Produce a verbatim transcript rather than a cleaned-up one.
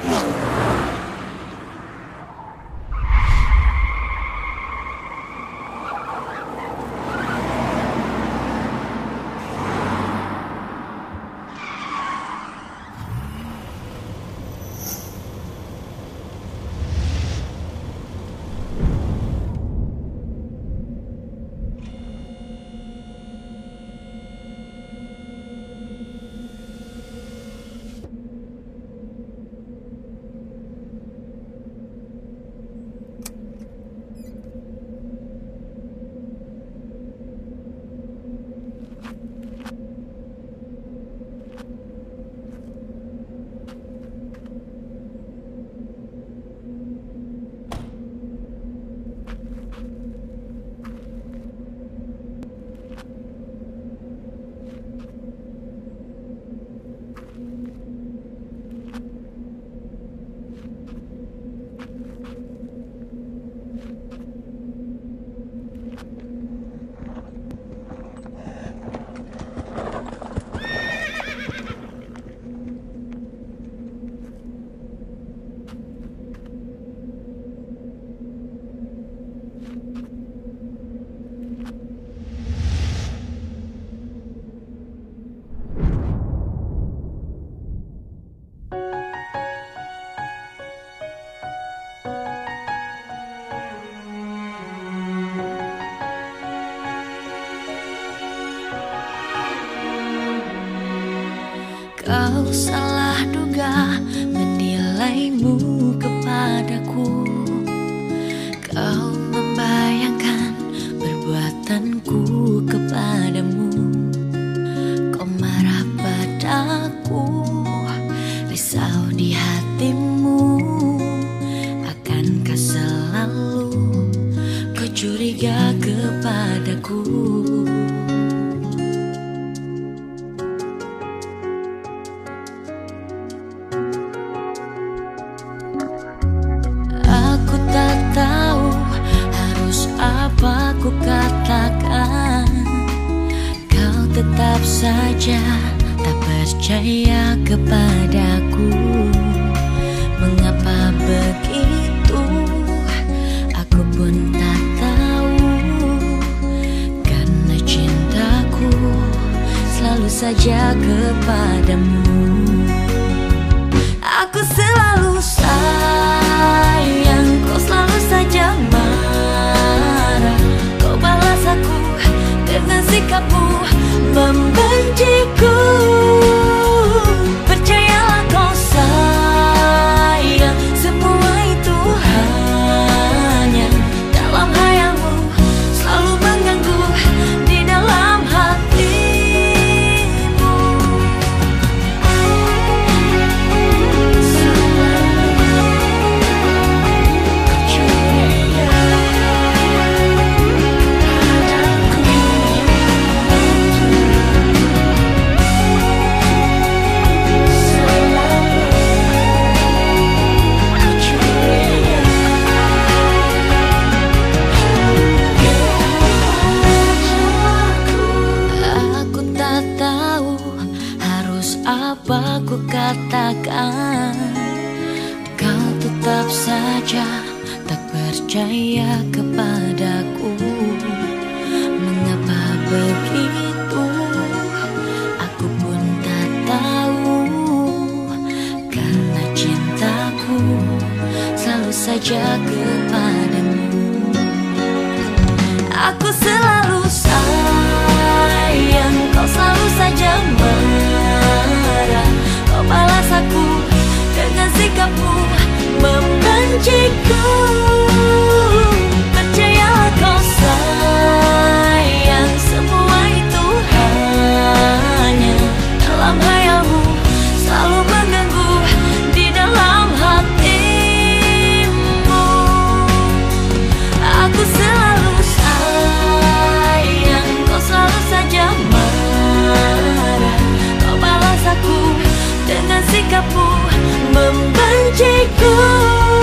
Kau salah duga menilaimu kepadaku. Kau membayangkan perbuatanku kepadamu. Kau marah padaku, risau di hatimu. Akankah selalu kau curiga kepadaku? Ku katakan, kau tetap saja tak percaya kepadaku. Mengapa begitu? Aku pun tak tahu. Karena cintaku selalu saja kepadamu. Aku selalu sayang, kau selalu saja marah. Kau balas aku dengan sikapmu membenciku. Percayalah kau sayang, semua itu hanya dalam hayalmu, selalu mengganggu di dalam hatimu. Apa ku katakan, kau tetap saja tak percaya kepadaku. Mengapa begitu? Aku pun tak tahu. Karena cintaku selalu saja kepadamu. Aku selalu sayang, kau selalu saja marah. Kau balas aku dengan sikapmu membenciku. Percayalah kau sayang, semua itu hanya dalam hayalmu, selalu mengganggu di dalam hatimu. Aku selalu sayang, kau selalu saja marah. Kau balas aku dengan sikapmu membenciku.